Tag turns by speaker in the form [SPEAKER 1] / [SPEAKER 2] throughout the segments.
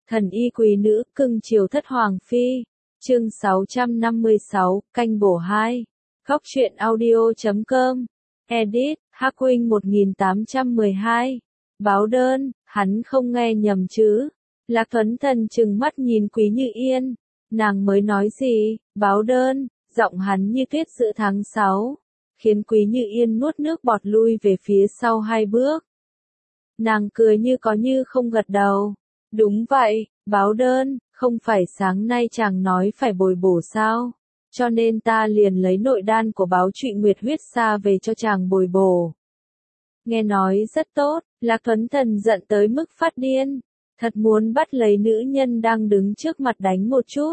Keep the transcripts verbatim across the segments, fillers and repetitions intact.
[SPEAKER 1] Thần y quý nữ, cưng chiều thất hoàng phi. Chương sáu trăm năm mươi sáu, canh bổ hai. Góc truyện audio chấm com. Edit, Hắc Huynh một nghìn tám trăm mười hai. Báo đơn, hắn không nghe nhầm chứ. Lạc Thuấn Thần trừng mắt nhìn Quý Như Yên. Nàng mới nói gì, báo đơn, giọng hắn như tuyết giữa tháng sáu. Khiến Quý Như Yên nuốt nước bọt lui về phía sau hai bước. Nàng cười như có như không gật đầu. Đúng vậy, báo đơn, không phải sáng nay chàng nói phải bồi bổ sao? Cho nên ta liền lấy nội đan của báo Trụy Nguyệt huyết sa về cho chàng bồi bổ. Nghe nói rất tốt, Lạc Thuấn Thần giận tới mức phát điên. Thật muốn bắt lấy nữ nhân đang đứng trước mặt đánh một chút.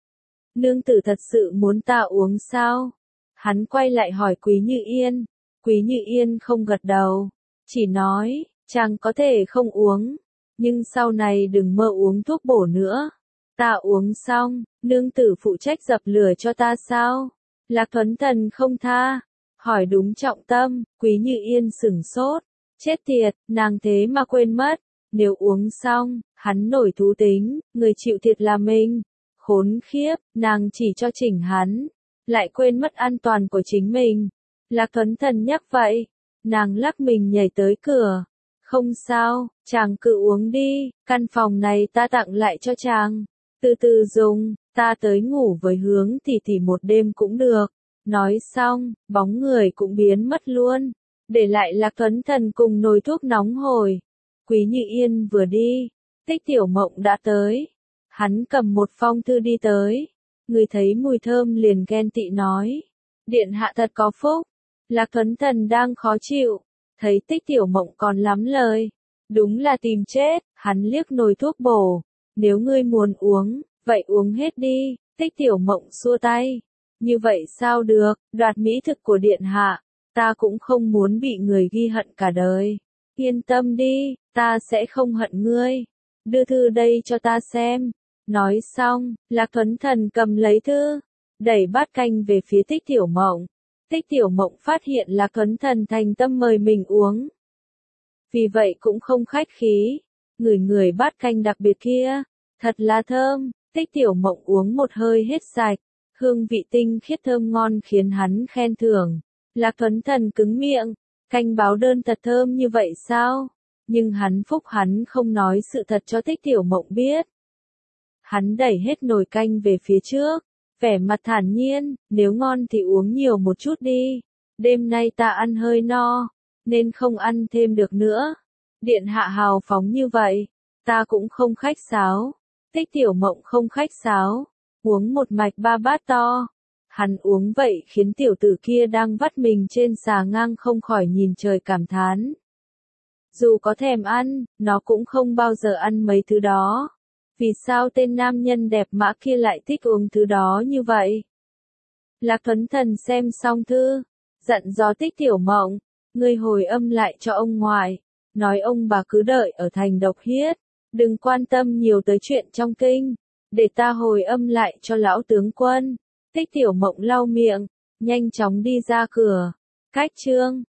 [SPEAKER 1] Nương tử thật sự muốn ta uống sao? Hắn quay lại hỏi Quý Như Yên. Quý Như Yên không gật đầu. Chỉ nói, chàng có thể không uống. Nhưng sau này đừng mơ uống thuốc bổ nữa. Ta uống xong, nương tử phụ trách dập lửa cho ta sao? Lạc Thuấn Thần không tha. Hỏi đúng trọng tâm, Quý Như Yên sửng sốt. Chết tiệt, nàng thế mà quên mất. Nếu uống xong, hắn nổi thú tính, người chịu thiệt là mình. Khốn khiếp, nàng chỉ cho chỉnh hắn. Lại quên mất an toàn của chính mình. Lạc Thuấn Thần nhắc vậy. Nàng lắc mình nhảy tới cửa. Không sao, chàng cứ uống đi, căn phòng này ta tặng lại cho chàng. Từ từ dùng, ta tới ngủ với Hướng tỷ tỷ một đêm cũng được. Nói xong, bóng người cũng biến mất luôn. Để lại Lạc Thuấn Thần cùng nồi thuốc nóng hổi. Quý Như Yên vừa đi, Tích Tiểu Mộng đã tới. Hắn cầm một phong thư đi tới. Người thấy mùi thơm liền ghen tị nói. Điện hạ thật có phúc. Lạc Thuấn Thần đang khó chịu. Thấy Tích Tiểu Mộng còn lắm lời. Đúng là tìm chết, hắn liếc nồi thuốc bổ. Nếu ngươi muốn uống, vậy uống hết đi. Tích Tiểu Mộng xua tay. Như vậy sao được, đoạt mỹ thực của điện hạ. Ta cũng không muốn bị người ghi hận cả đời. Yên tâm đi, ta sẽ không hận ngươi. Đưa thư đây cho ta xem. Nói xong, Lạc Thuấn Thần cầm lấy thư. Đẩy bát canh về phía Tích Tiểu Mộng. Tích Tiểu Mộng phát hiện Lạc Thuấn Thần thành tâm mời mình uống. Vì vậy cũng không khách khí. Ngửi người bát canh đặc biệt kia. Thật là thơm. Tích Tiểu Mộng uống một hơi hết sạch. Hương vị tinh khiết thơm ngon khiến hắn khen thưởng. Lạc Thuấn Thần cứng miệng. Canh báo đơn thật thơm như vậy sao? Nhưng hắn phúc hắn không nói sự thật cho Tích Tiểu Mộng biết. Hắn đẩy hết nồi canh về phía trước. Vẻ mặt thản nhiên, nếu ngon thì uống nhiều một chút đi. Đêm nay ta ăn hơi no, nên không ăn thêm được nữa. Điện hạ hào phóng như vậy, ta cũng không khách sáo. Tích Tiểu Mộng không khách sáo, uống một mạch ba bát to. Hắn uống vậy khiến tiểu tử kia đang vắt mình trên xà ngang không khỏi nhìn trời cảm thán. Dù có thèm ăn, nó cũng không bao giờ ăn mấy thứ đó. Vì sao tên nam nhân đẹp mã kia lại thích uống thứ đó như vậy? Lạc Thuấn Thần xem xong thư, dặn dò Tích Tiểu Mộng, ngươi hồi âm lại cho ông ngoại, nói ông bà cứ đợi ở thành Độc Hiết, đừng quan tâm nhiều tới chuyện trong kinh, để ta hồi âm lại cho lão tướng quân. Tích Tiểu Mộng lau miệng, nhanh chóng đi ra cửa. Cách chương